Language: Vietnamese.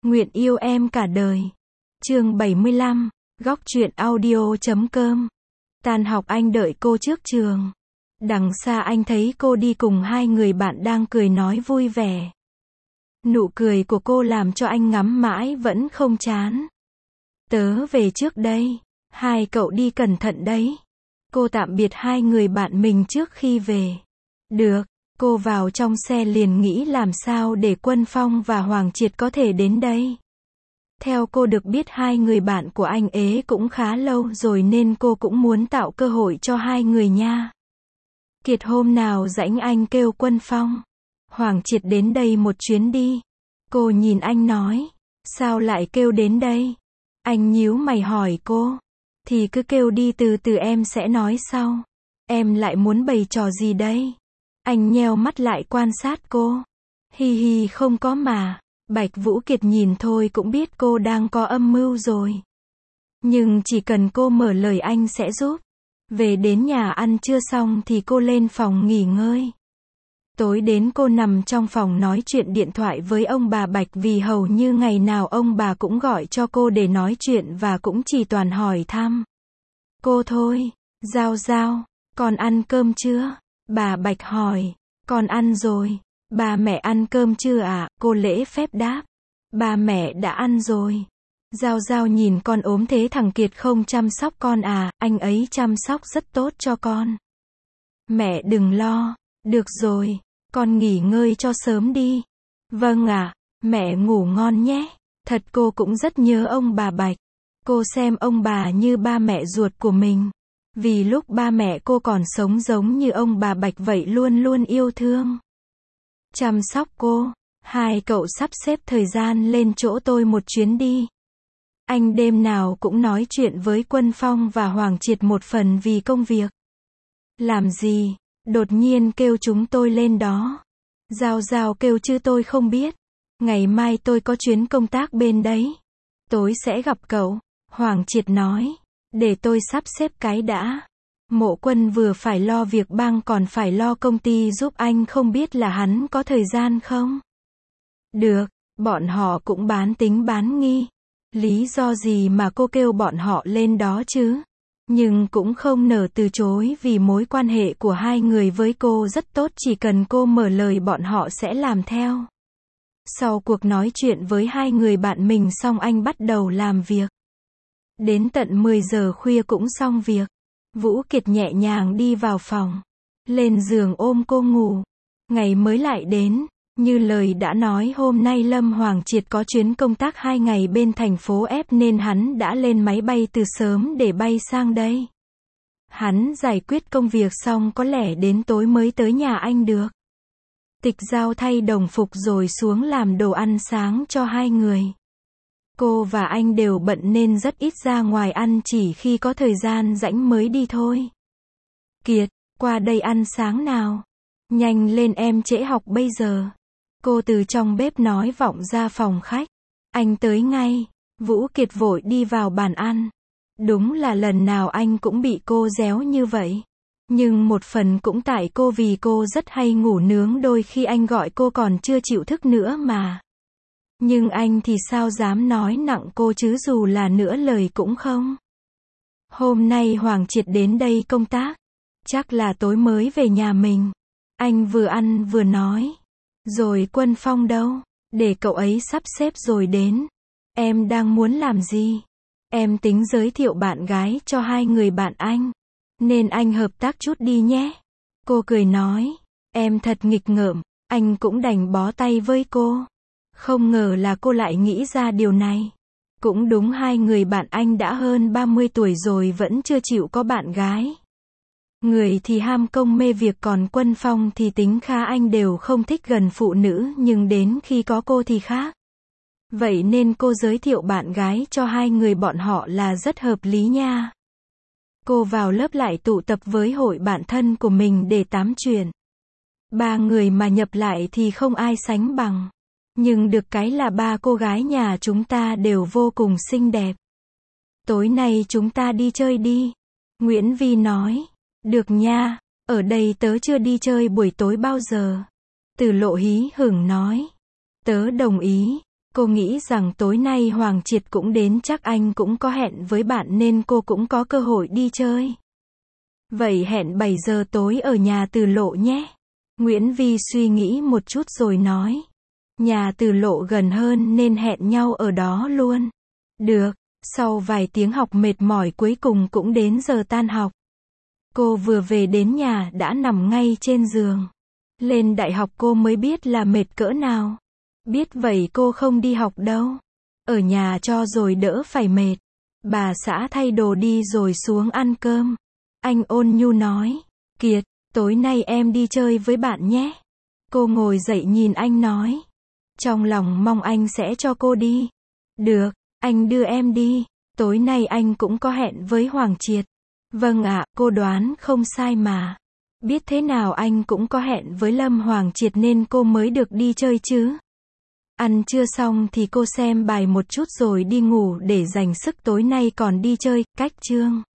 Nguyện yêu em cả đời. Chương 75, góc truyện audio.com. Tan học anh đợi cô trước trường. Đằng xa anh thấy cô đi cùng hai người bạn đang cười nói vui vẻ. Nụ cười của cô làm cho anh ngắm mãi vẫn không chán. Tớ về trước đây. Hai cậu đi cẩn thận đấy. Cô tạm biệt hai người bạn mình trước khi về. Được, cô vào trong xe liền nghĩ làm sao để Quân Phong và Hoàng Triệt có thể đến đây. Theo cô được biết hai người bạn của anh ấy cũng khá lâu rồi nên cô cũng muốn tạo cơ hội cho hai người nha. Kiệt hôm nào rảnh anh kêu Quân Phong, Hoàng Triệt đến đây một chuyến đi. Cô nhìn anh nói, sao lại kêu đến đây? Anh nhíu mày hỏi cô, thì cứ kêu đi từ từ em sẽ nói sau. Em lại muốn bày trò gì đây? Anh nheo mắt lại quan sát cô. Hi hi không có mà. Bạch Vũ Kiệt nhìn thôi cũng biết cô đang có âm mưu rồi. Nhưng chỉ cần cô mở lời anh sẽ giúp. Về đến nhà ăn trưa xong thì cô lên phòng nghỉ ngơi. Tối đến cô nằm trong phòng nói chuyện điện thoại với ông bà Bạch vì hầu như ngày nào ông bà cũng gọi cho cô để nói chuyện và cũng chỉ toàn hỏi thăm cô thôi. Giao Giao, con ăn cơm chưa? Bà Bạch hỏi. Con ăn rồi. Ba mẹ ăn cơm chưa ạ? Cô lễ phép đáp. Ba mẹ đã ăn rồi. Giao Giao nhìn con ốm thế thằng Kiệt không chăm sóc con à? Anh ấy chăm sóc rất tốt cho con. Mẹ đừng lo. Được rồi, con nghỉ ngơi cho sớm đi. Vâng ạ, mẹ ngủ ngon nhé. Thật cô cũng rất nhớ ông bà Bạch. Cô xem ông bà như ba mẹ ruột của mình. Vì lúc ba mẹ cô còn sống giống như ông bà Bạch vậy luôn luôn yêu thương. Chăm sóc cô. Hai cậu sắp xếp thời gian lên chỗ tôi một chuyến đi. Anh đêm nào cũng nói chuyện với Quân Phong và Hoàng Triệt một phần vì công việc. Làm gì? Đột nhiên kêu chúng tôi lên đó. Giao Giao kêu chứ tôi không biết. Ngày mai tôi có chuyến công tác bên đấy. Tối sẽ gặp cậu. Hoàng Triệt nói. Để tôi sắp xếp cái đã. Mộ Quân vừa phải lo việc bang còn phải lo công ty giúp anh, không biết là hắn có thời gian không? Được, bọn họ cũng bán tính bán nghi. Lý do gì mà cô kêu bọn họ lên đó chứ? Nhưng cũng không nỡ từ chối vì mối quan hệ của hai người với cô rất tốt, chỉ cần cô mở lời bọn họ sẽ làm theo. Sau cuộc nói chuyện với hai người bạn mình xong anh bắt đầu làm việc. Đến tận 10 giờ khuya cũng xong việc. Vũ Kiệt nhẹ nhàng đi vào phòng. Lên giường ôm cô ngủ. Ngày mới lại đến. Như lời đã nói hôm nay Lâm Hoàng Triệt có chuyến công tác 2 ngày bên thành phố F nên hắn đã lên máy bay từ sớm để bay sang đây. Hắn giải quyết công việc xong có lẽ đến tối mới tới nhà anh được. Tịch Giao thay đồng phục rồi xuống làm đồ ăn sáng cho hai người. Cô và anh đều bận nên rất ít ra ngoài ăn, chỉ khi có thời gian rảnh mới đi thôi. Kiệt, qua đây ăn sáng nào. Nhanh lên em trễ học bây giờ. Cô từ trong bếp nói vọng ra phòng khách. Anh tới ngay. Vũ Kiệt vội đi vào bàn ăn. Đúng là lần nào anh cũng bị cô réo như vậy. Nhưng một phần cũng tại cô vì cô rất hay ngủ nướng, đôi khi anh gọi cô còn chưa chịu thức nữa mà. Nhưng anh thì sao dám nói nặng cô chứ, dù là nửa lời cũng không. Hôm nay Hoàng Triệt đến đây công tác. Chắc là tối mới về nhà mình. Anh vừa ăn vừa nói. Rồi Quân Phong đâu? Để cậu ấy sắp xếp rồi đến. Em đang muốn làm gì? Em tính giới thiệu bạn gái cho hai người bạn anh. Nên anh hợp tác chút đi nhé. Cô cười nói. Em thật nghịch ngợm. Anh cũng đành bó tay với cô. Không ngờ là cô lại nghĩ ra điều này. Cũng đúng, hai người bạn anh đã hơn 30 tuổi rồi vẫn chưa chịu có bạn gái. Người thì ham công mê việc, còn Quân Phong thì tính khá, anh đều không thích gần phụ nữ, nhưng đến khi có cô thì khác. Vậy nên cô giới thiệu bạn gái cho hai người bọn họ là rất hợp lý nha. Cô vào lớp lại tụ tập với hội bạn thân của mình để tám chuyện. Ba người mà nhập lại thì không ai sánh bằng. Nhưng được cái là ba cô gái nhà chúng ta đều vô cùng xinh đẹp. Tối nay chúng ta đi chơi đi. Nguyễn Vi nói. Được nha, ở đây tớ chưa đi chơi buổi tối bao giờ. Từ Lộ hí hửng nói. Tớ đồng ý. Cô nghĩ rằng tối nay Hoàng Triệt cũng đến, chắc anh cũng có hẹn với bạn nên cô cũng có cơ hội đi chơi. Vậy hẹn 7 giờ tối ở nhà Từ Lộ nhé. Nguyễn Vi suy nghĩ một chút rồi nói. Nhà Từ Lộ gần hơn nên hẹn nhau ở đó luôn. Được. Sau vài tiếng học mệt mỏi cuối cùng cũng đến giờ tan học. Cô vừa về đến nhà đã nằm ngay trên giường. Lên đại học cô mới biết là mệt cỡ nào. Biết vậy cô không đi học đâu. Ở nhà cho rồi đỡ phải mệt. Bà xã thay đồ đi rồi xuống ăn cơm. Anh ôn nhu nói. Kiệt, tối nay em đi chơi với bạn nhé. Cô ngồi dậy nhìn anh nói. Trong lòng mong anh sẽ cho cô đi. Được, anh đưa em đi. Tối nay anh cũng có hẹn với Hoàng Triệt. Vâng ạ, cô đoán không sai mà. Biết thế nào anh cũng có hẹn với Lâm Hoàng Triệt nên cô mới được đi chơi chứ. Ăn trưa xong thì cô xem bài một chút rồi đi ngủ để dành sức tối nay còn đi chơi. Cách chương